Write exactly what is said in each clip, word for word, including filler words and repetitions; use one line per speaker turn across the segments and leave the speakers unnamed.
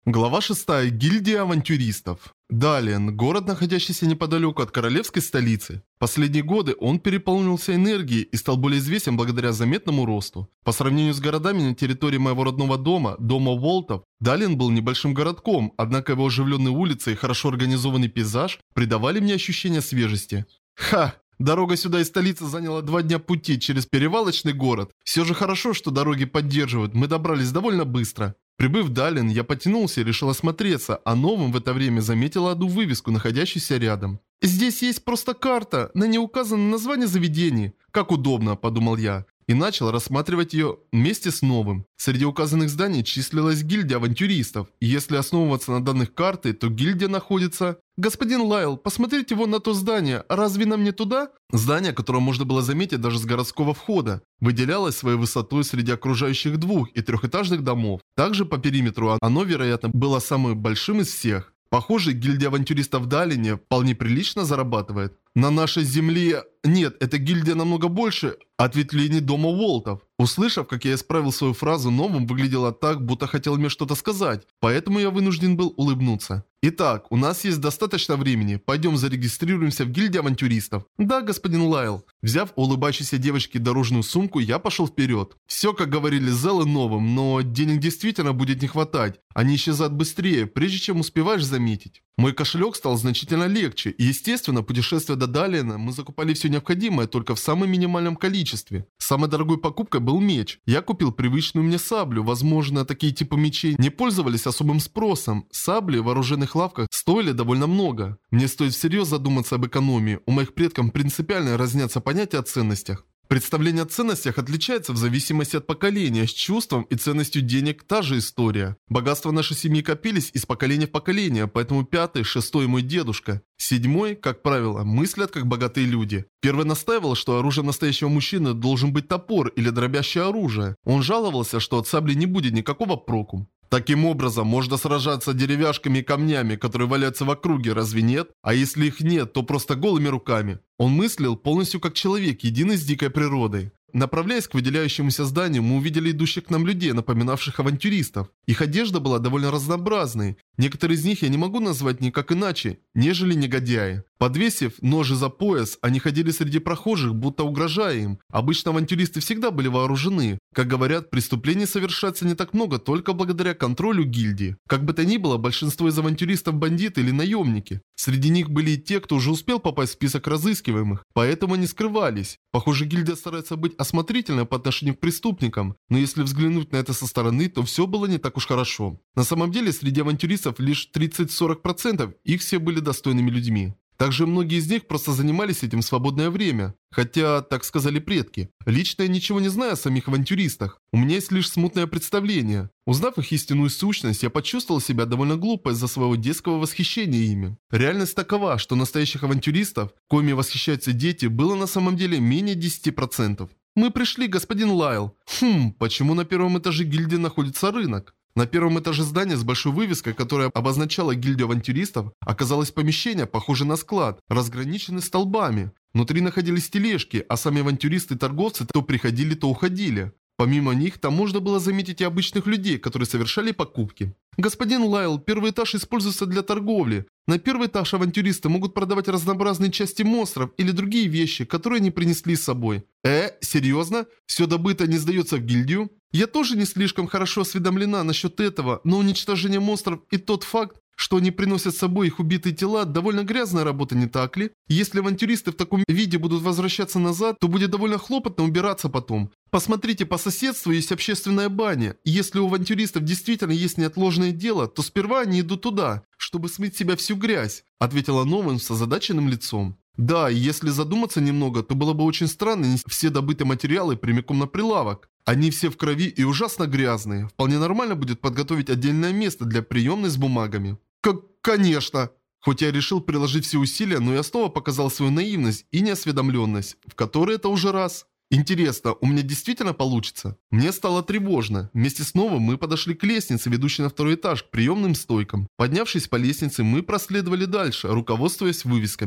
Глава шестая. Гильдия авантюристов. Далин, город, находящийся неподалеку от королевской столицы. Последние годы он переполнился энергией и стал более известен благодаря заметному росту. По сравнению с городами на территории моего родного дома, дома Волтов, Далин был небольшим городком, однако его оживленные улицы и хорошо организованный пейзаж придавали мне ощущение свежести. Ха! Дорога сюда из столицы заняла два дня пути через перевалочный город. Все же хорошо, что дороги поддерживают, мы добрались довольно быстро. Прибыв в Далин, я потянулся и решил осмотреться, а новым в это время заметил одну вывеску, находящуюся рядом. «Здесь есть просто карта, на ней указано название заведений». «Как удобно», – подумал я, и начал рассматривать ее вместе с новым. Среди указанных зданий числилась гильдия авантюристов, и если основываться на данных карты, то гильдия находится... «Господин Лайл, посмотрите вон на то здание, разве нам не туда?» Здание, которое можно было заметить даже с городского входа, выделялось своей высотой среди окружающих двух- и трехэтажных домов. Также по периметру оно, вероятно, было самым большим из всех. Похоже, гильдия авантюристов в Далине вполне прилично зарабатывает. На нашей земле... Нет, эта гильдия намного больше ответвлений дома Волтов. Услышав, как я исправил свою фразу, новым выглядело так, будто хотел мне что-то сказать, поэтому я вынужден был улыбнуться. Итак, у нас есть достаточно времени. Пойдем зарегистрируемся в гильдии авантюристов. Да, господин Лайл. Взяв у улыбающейся девочки дорожную сумку, я пошел вперед. Все, как говорили Зел и новым, но денег действительно будет не хватать. Они исчезают быстрее, прежде чем успеваешь заметить. Мой кошелек стал значительно легче, и естественно, путешествие до Далина мы закупали все необходимое только в самом минимальном количестве. Самой дорогой покупкой был меч. Я купил привычную мне саблю, возможно, такие типы мечей не пользовались особым спросом. Сабли в вооруженных лавках стоили довольно много. Мне стоит всерьез задуматься об экономии, у моих предков принципиально разнятся понятия о ценностях. Представление о ценностях отличается в зависимости от поколения, с чувством и ценностью денег та же история. Богатства нашей семьи копились из поколения в поколение, поэтому пятый, шестой мой дедушка. Седьмой, как правило, мыслят как богатые люди. Первый настаивал, что оружием настоящего мужчины должен быть топор или дробящее оружие. Он жаловался, что от сабли не будет никакого проку. Таким образом, можно сражаться деревяшками и камнями, которые валяются в округе, разве нет? А если их нет, то просто голыми руками. Он мыслил полностью как человек, единый с дикой природой. Направляясь к выделяющемуся зданию, мы увидели идущих к нам людей, напоминавших авантюристов. Их одежда была довольно разнообразной. Некоторые из них я не могу назвать никак иначе, нежели негодяи. Подвесив ножи за пояс, они ходили среди прохожих, будто угрожая им. Обычно авантюристы всегда были вооружены. Как говорят, преступлений совершается не так много только благодаря контролю гильдии. Как бы то ни было, большинство из авантюристов бандиты или наемники. Среди них были и те, кто уже успел попасть в список разыскиваемых, поэтому они скрывались. Похоже, гильдия старается быть осмотрительной по отношению к преступникам, но если взглянуть на это со стороны, то все было не так уж хорошо. На самом деле, среди авантюристов лишь тридцать-сорок процентов, их все были достойными людьми. Также многие из них просто занимались этим в свободное время. Хотя, так сказали предки. Лично я ничего не знаю о самих авантюристах. У меня есть лишь смутное представление. Узнав их истинную сущность, я почувствовал себя довольно глупо из-за своего детского восхищения ими. Реальность такова, что настоящих авантюристов, коими восхищаются дети, было на самом деле менее десяти процентов. Мы пришли, господин Лайл. Хм, почему на первом этаже гильдии находится рынок? На первом этаже здания с большой вывеской, которая обозначала гильдию авантюристов, оказалось помещение, похожее на склад, разграниченный столбами. Внутри находились тележки, а сами авантюристы и торговцы то приходили, то уходили. Помимо них, там можно было заметить и обычных людей, которые совершали покупки. Господин Лайл, первый этаж используется для торговли. На первый этаж авантюристы могут продавать разнообразные части монстров или другие вещи, которые они принесли с собой. Э, серьезно? Все добытое не сдается в гильдию? Я тоже не слишком хорошо осведомлена насчет этого, но уничтожение монстров и тот факт, что они приносят с собой их убитые тела, довольно грязная работа, не так ли? Если авантюристы в таком виде будут возвращаться назад, то будет довольно хлопотно убираться потом. Посмотрите, по соседству есть общественная баня. И если у авантюристов действительно есть неотложное дело, то сперва они идут туда, чтобы смыть с себя всю грязь, ответила Новен с озадаченным лицом. Да, и если задуматься немного, то было бы очень странно нести все добытые материалы прямиком на прилавок. Они все в крови и ужасно грязные. Вполне нормально будет подготовить отдельное место для приемной с бумагами. Как, конечно. Хоть я решил приложить все усилия, но я снова показал свою наивность и неосведомленность, в которой это уже раз. Интересно, у меня действительно получится? Мне стало тревожно. Вместе с Новым мы подошли к лестнице, ведущей на второй этаж, к приемным стойкам. Поднявшись по лестнице, мы проследовали дальше, руководствуясь вывесками.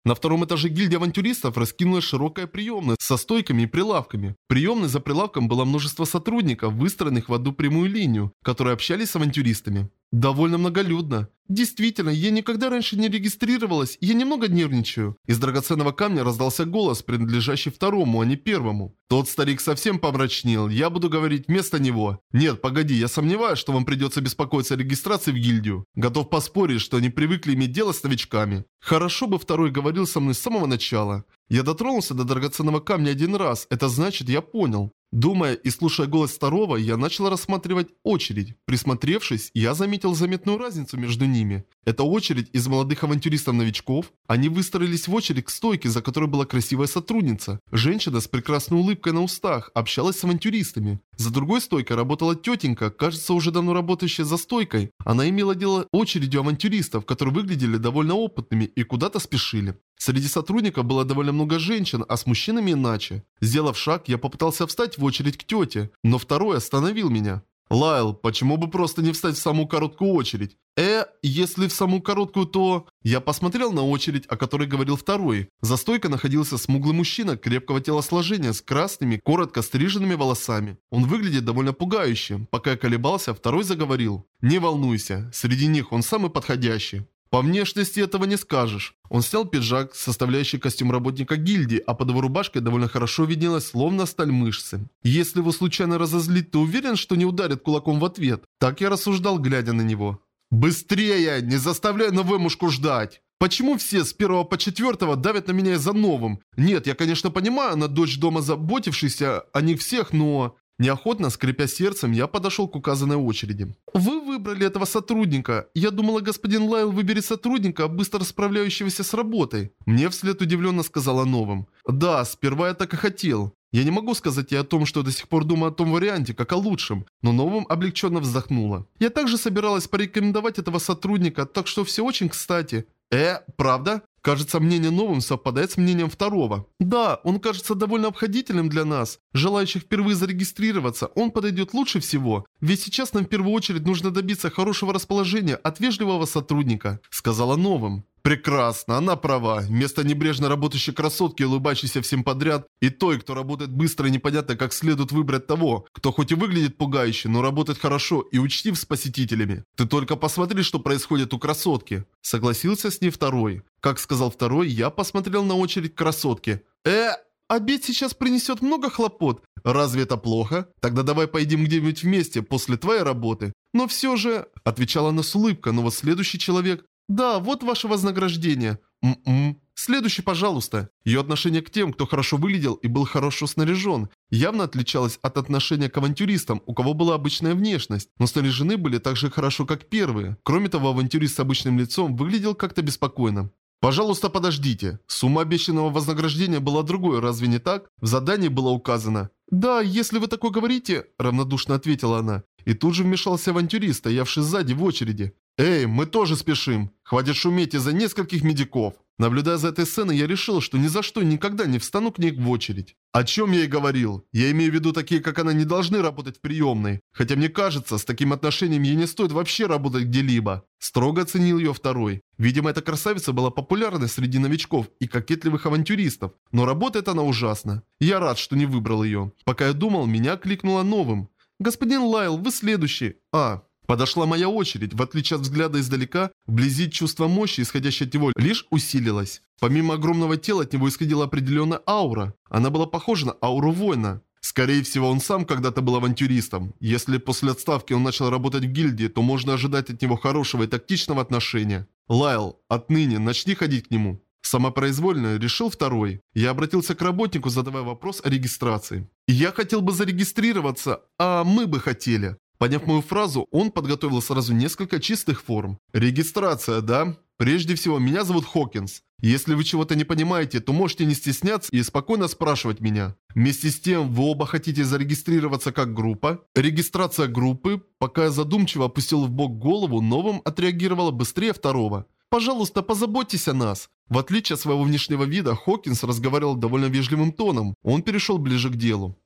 На втором этаже гильдии авантюристов раскинулась широкая приемная со стойками и прилавками. В приемной за прилавком было множество сотрудников, выстроенных в одну прямую линию, которые общались с авантюристами. Довольно многолюдно. Действительно, я никогда раньше не регистрировалась, я немного нервничаю. Из драгоценного камня раздался голос, принадлежащий второму, а не первому. Тот старик совсем помрачнел, я буду говорить вместо него. Нет, погоди, я сомневаюсь, что вам придется беспокоиться о регистрации в гильдию. Готов поспорить, что они привыкли иметь дело с новичками. Хорошо бы второй говорил со мной с самого начала. Я дотронулся до драгоценного камня один раз, это значит, я понял. Думая и слушая голос второго, я начал рассматривать очередь. Присмотревшись, я заметил заметную разницу между ними. Это очередь из молодых авантюристов-новичков. Они выстроились в очередь к стойке, за которой была красивая сотрудница. Женщина с прекрасной улыбкой на устах общалась с авантюристами. За другой стойкой работала тетенька, кажется, уже давно работающая за стойкой. Она имела дело очередью авантюристов, которые выглядели довольно опытными и куда-то спешили. Среди сотрудников было довольно много женщин, а с мужчинами иначе. Сделав шаг, я попытался встать в очередь к тете, но второй остановил меня. «Лайл, почему бы просто не встать в самую короткую очередь?» «Э, если в самую короткую, то...» Я посмотрел на очередь, о которой говорил второй. За стойкой находился смуглый мужчина крепкого телосложения с красными, коротко стриженными волосами. Он выглядит довольно пугающе. Пока я колебался, второй заговорил. «Не волнуйся, среди них он самый подходящий». По внешности этого не скажешь. Он снял пиджак, составляющий костюм работника гильдии, а под его рубашкой довольно хорошо виднелась словно сталь мышцы. Если его случайно разозлить, ты уверен, что не ударит кулаком в ответ? Так я рассуждал, глядя на него. «Быстрее! Не заставляй новымушку ждать!» Почему все с первого по четвертого давят на меня из-за новым? Нет, я, конечно, понимаю, она дочь дома заботившаяся о них всех, но... Неохотно, скрипя сердцем, я подошел к указанной очереди. «Вы выбрали этого сотрудника. Я думала, господин Лайл выберет сотрудника, быстро справляющегося с работой». Мне вслед удивленно сказала новым. «Да, сперва я так и хотел. Я не могу сказать и о том, что до сих пор думаю о том варианте, как о лучшем». Но новым облегченно вздохнула. «Я также собиралась порекомендовать этого сотрудника, так что все очень кстати». «Э, правда?» Кажется, мнение новым совпадает с мнением второго. Да, он кажется довольно обходительным для нас. Желающих впервые зарегистрироваться, он подойдет лучше всего. Ведь сейчас нам в первую очередь нужно добиться хорошего расположения от вежливого сотрудника, сказала новым. Прекрасно, она права. Вместо небрежно работающей красотки, улыбающейся всем подряд, и той, кто работает быстро и непонятно, как следует выбрать того, кто хоть и выглядит пугающе, но работает хорошо и учтив с посетителями. Ты только посмотри, что происходит у красотки. Согласился с ней второй. Как сказал второй, я посмотрел на очередь красотки. Э, обед сейчас принесет много хлопот. Разве это плохо? Тогда давай поедим где-нибудь вместе после твоей работы. Но все же... Отвечала она с улыбкой, но вот следующий человек... Да, вот ваше вознаграждение. М-м. Следующий, пожалуйста. Ее отношение к тем, кто хорошо выглядел и был хорошо снаряжен, явно отличалось от отношения к авантюристам, у кого была обычная внешность, но снаряжены были так же хорошо, как первые. Кроме того, авантюрист с обычным лицом выглядел как-то беспокойно. «Пожалуйста, подождите. Сумма обещанного вознаграждения была другой, разве не так? В задании было указано». «Да, если вы такое говорите», – равнодушно ответила она. И тут же вмешался авантюрист, стоявший сзади в очереди. «Эй, мы тоже спешим. Хватит шуметь из-за нескольких медиков». Наблюдая за этой сценой, я решил, что ни за что и никогда не встану к ней в очередь. О чем я и говорил. Я имею в виду такие, как она, не должны работать в приемной. Хотя мне кажется, с таким отношением ей не стоит вообще работать где-либо. Строго оценил ее второй. Видимо, эта красавица была популярной среди новичков и кокетливых авантюристов. Но работает она ужасно. Я рад, что не выбрал ее. Пока я думал, меня кликнуло новым. «Господин Лайл, вы следующий». А... Подошла моя очередь. В отличие от взгляда издалека, вблизи чувство мощи, исходящее от него, лишь усилилось. Помимо огромного тела, от него исходила определенная аура. Она была похожа на ауру воина. Скорее всего, он сам когда-то был авантюристом. Если после отставки он начал работать в гильдии, то можно ожидать от него хорошего и тактичного отношения. Лайл, отныне начни ходить к нему. Самопроизвольно решил второй. Я обратился к работнику, задавая вопрос о регистрации. «Я хотел бы зарегистрироваться, а мы бы хотели». Поняв мою фразу, он подготовил сразу несколько чистых форм. Регистрация, да? Прежде всего, меня зовут Хокинс. Если вы чего-то не понимаете, то можете не стесняться и спокойно спрашивать меня. Вместе с тем, вы оба хотите зарегистрироваться как группа? Регистрация группы, пока я задумчиво опустил в бок голову, новым отреагировала быстрее второго. Пожалуйста, позаботьтесь о нас. В отличие от своего внешнего вида, Хокинс разговаривал довольно вежливым тоном. Он перешел ближе к делу.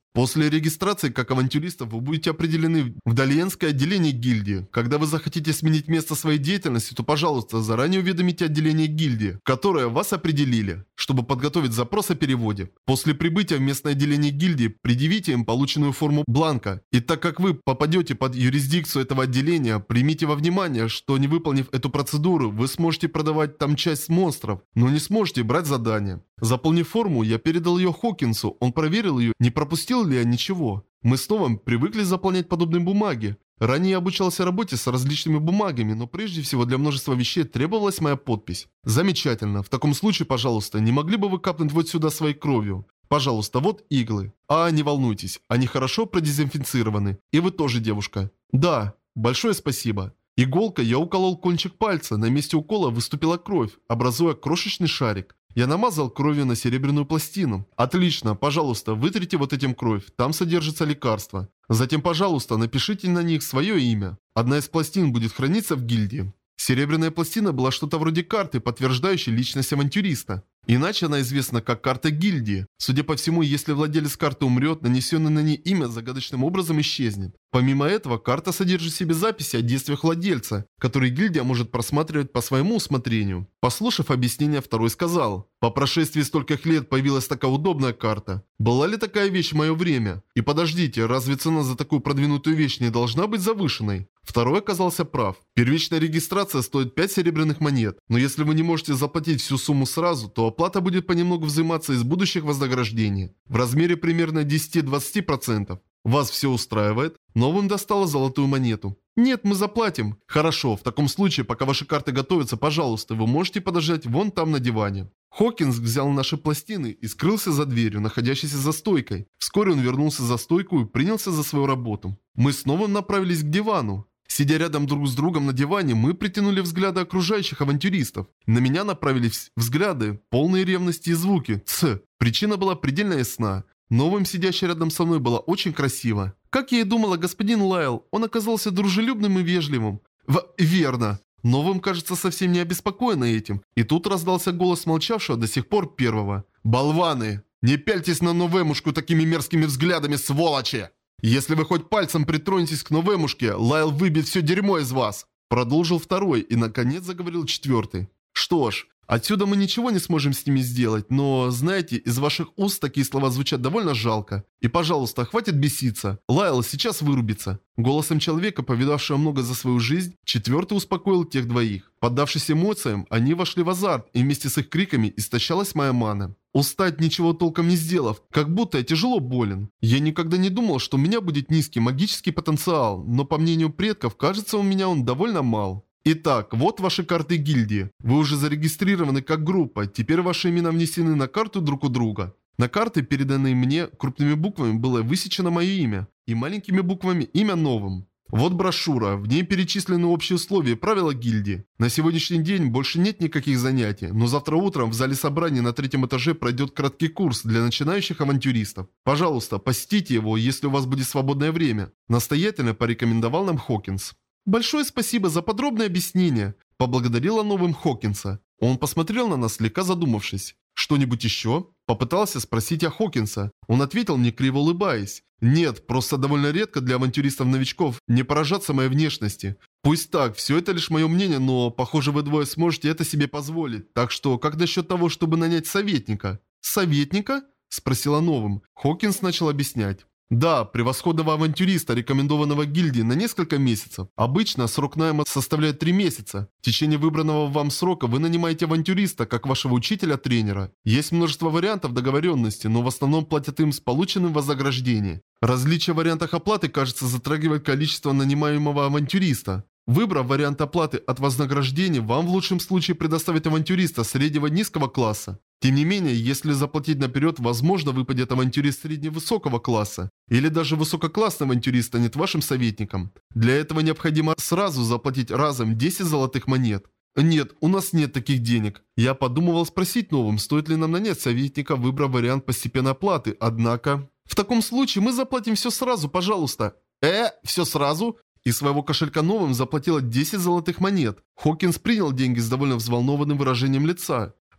После регистрации как авантюристов вы будете определены в Дальенское отделение гильдии. Когда вы захотите сменить место своей деятельности, то, пожалуйста, заранее уведомите отделение гильдии, которое вас определили, чтобы подготовить запрос о переводе. После прибытия в местное отделение гильдии предъявите им полученную форму бланка. И так как вы попадете под юрисдикцию этого отделения, примите во внимание, что не выполнив эту процедуру, вы сможете продавать там часть монстров, но не сможете брать задания. Заполнив форму, я передал ее Хокинсу, он проверил ее, не пропустил ли я ничего. Мы с Новым привыкли заполнять подобные бумаги. Ранее я обучался работе с различными бумагами, но прежде всего для множества вещей требовалась моя подпись. Замечательно. В таком случае, пожалуйста, не могли бы вы капнуть вот сюда своей кровью? Пожалуйста, вот иглы. А, не волнуйтесь, они хорошо продезинфицированы. И вы тоже, девушка. Да, большое спасибо. Иголкой я уколол кончик пальца, на месте укола выступила кровь, образуя крошечный шарик. Я намазал кровью на серебряную пластину. Отлично, пожалуйста, вытрите вот этим кровь, там содержится лекарство. Затем, пожалуйста, напишите на них свое имя. Одна из пластин будет храниться в гильдии. Серебряная пластина была что-то вроде карты, подтверждающей личность авантюриста. Иначе она известна как карта гильдии. Судя по всему, если владелец карты умрет, нанесенное на ней имя загадочным образом исчезнет. Помимо этого, карта содержит в себе записи о действиях владельца, которые гильдия может просматривать по своему усмотрению. Послушав объяснение, второй сказал: «По прошествии стольких лет появилась такая удобная карта. Была ли такая вещь в мое время? И подождите, разве цена за такую продвинутую вещь не должна быть завышенной?» Второй оказался прав. Первичная регистрация стоит пять серебряных монет, но если вы не можете заплатить всю сумму сразу, то оплата будет понемногу взиматься из будущих вознаграждений в размере примерно десяти-двадцати процентов. Вас все устраивает? Новым достала золотую монету. Нет, мы заплатим. Хорошо, в таком случае, пока ваши карты готовятся, пожалуйста, вы можете подождать вон там на диване. Хокинс взял наши пластины и скрылся за дверью, находящейся за стойкой. Вскоре он вернулся за стойку и принялся за свою работу. Мы снова направились к дивану. Сидя рядом друг с другом на диване, мы притянули взгляды окружающих авантюристов. На меня направились взгляды, полные ревности и звуки. Ц. Причина была предельно ясна. Новым, сидящий рядом со мной, была очень красиво. Как я и думала, господин Лайл, он оказался дружелюбным и вежливым. В... Верно. Новым, кажется, совсем не обеспокоен этим. И тут раздался голос молчавшего до сих пор первого. «Болваны! Не пяльтесь на Новемушку такими мерзкими взглядами, сволочи! Если вы хоть пальцем притронетесь к Новемушке, Лайл выбьет все дерьмо из вас!» Продолжил второй и, наконец, заговорил четвертый. «Что ж, отсюда мы ничего не сможем с ними сделать, но, знаете, из ваших уст такие слова звучат довольно жалко. И, пожалуйста, хватит беситься. Лайл сейчас вырубится». Голосом человека, повидавшего много за свою жизнь, четвертый успокоил тех двоих. Поддавшись эмоциям, они вошли в азарт, и вместе с их криками истощалась моя мана. Устать, ничего толком не сделав, как будто я тяжело болен. Я никогда не думал, что у меня будет низкий магический потенциал, но по мнению предков, кажется, у меня он довольно мал. Итак, вот ваши карты гильдии. Вы уже зарегистрированы как группа, теперь ваши имена внесены на карту друг у друга. На карты, переданные мне, крупными буквами было высечено мое имя, и маленькими буквами имя Новым. Вот брошюра, в ней перечислены общие условия и правила гильдии. На сегодняшний день больше нет никаких занятий, но завтра утром в зале собраний на третьем этаже пройдет краткий курс для начинающих авантюристов. Пожалуйста, посетите его, если у вас будет свободное время. Настоятельно порекомендовал нам Хокинс. Большое спасибо за подробное объяснение, поблагодарила Новым Хокинса. Он посмотрел на нас, слегка задумавшись. Что-нибудь еще? Попытался спросить я Хокинса. Он ответил мне, криво улыбаясь. Нет, просто довольно редко для авантюристов-новичков не поражаться моей внешности. Пусть так, все это лишь мое мнение, но, похоже, вы двое сможете это себе позволить. Так что, как насчет того, чтобы нанять советника? Советника? Спросила Новым. Хокинс начал объяснять. Да, превосходного авантюриста, рекомендованного гильдии на несколько месяцев. Обычно срок найма составляет три месяца. В течение выбранного вам срока вы нанимаете авантюриста, как вашего учителя-тренера. Есть множество вариантов договоренности, но в основном платят им с полученным вознаграждением. Различия в вариантах оплаты, кажется, затрагивают количество нанимаемого авантюриста. Выбрав вариант оплаты от вознаграждения, вам в лучшем случае предоставят авантюриста среднего-низкого класса. Тем не менее, если заплатить наперед, возможно, выпадет авантюрист средне-высокого класса. Или даже высококлассный авантюрист станет вашим советником. Для этого необходимо сразу заплатить разом десять золотых монет. Нет, у нас нет таких денег. Я подумывал спросить Новым, стоит ли нам нанять советника, выбрав вариант постепенной оплаты, однако... В таком случае мы заплатим все сразу, пожалуйста. Э, все сразу? Из своего кошелька Новым заплатила десять золотых монет. Хокинс принял деньги с довольно взволнованным выражением лица.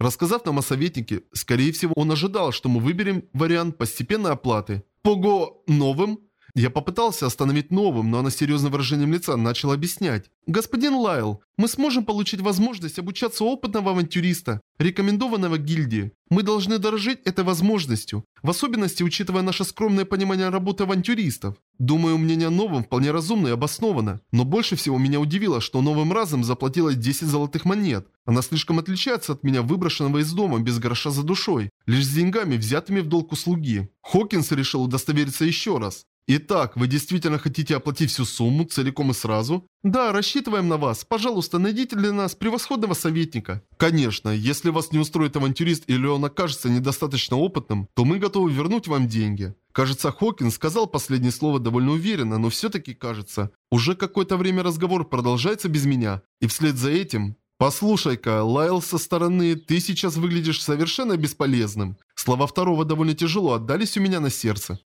Рассказав нам о советнике, скорее всего, он ожидал, что мы выберем вариант постепенной оплаты. Пого... новым? Я попытался остановить новым, но она с серьезным выражением лица начала объяснять. «Господин Лайл, мы сможем получить возможность обучаться опытного авантюриста, рекомендованного гильдии. Мы должны дорожить этой возможностью, в особенности учитывая наше скромное понимание работы авантюристов. Думаю, мнение о новом вполне разумно и обосновано, но больше всего меня удивило, что новым разом заплатила десять золотых монет. Она слишком отличается от меня, выброшенного из дома без гроша за душой, лишь с деньгами, взятыми в долг у слуги». Хокинс решил удостовериться еще раз. «Итак, вы действительно хотите оплатить всю сумму, целиком и сразу?» «Да, рассчитываем на вас. Пожалуйста, найдите для нас превосходного советника». «Конечно, если вас не устроит авантюрист или он окажется недостаточно опытным, то мы готовы вернуть вам деньги». Кажется, Хокинс сказал последнее слово довольно уверенно, но все-таки кажется. Уже какое-то время разговор продолжается без меня, и вслед за этим... «Послушай-ка, Лайл со стороны, ты сейчас выглядишь совершенно бесполезным». Слова второго довольно тяжело отдались у меня на сердце.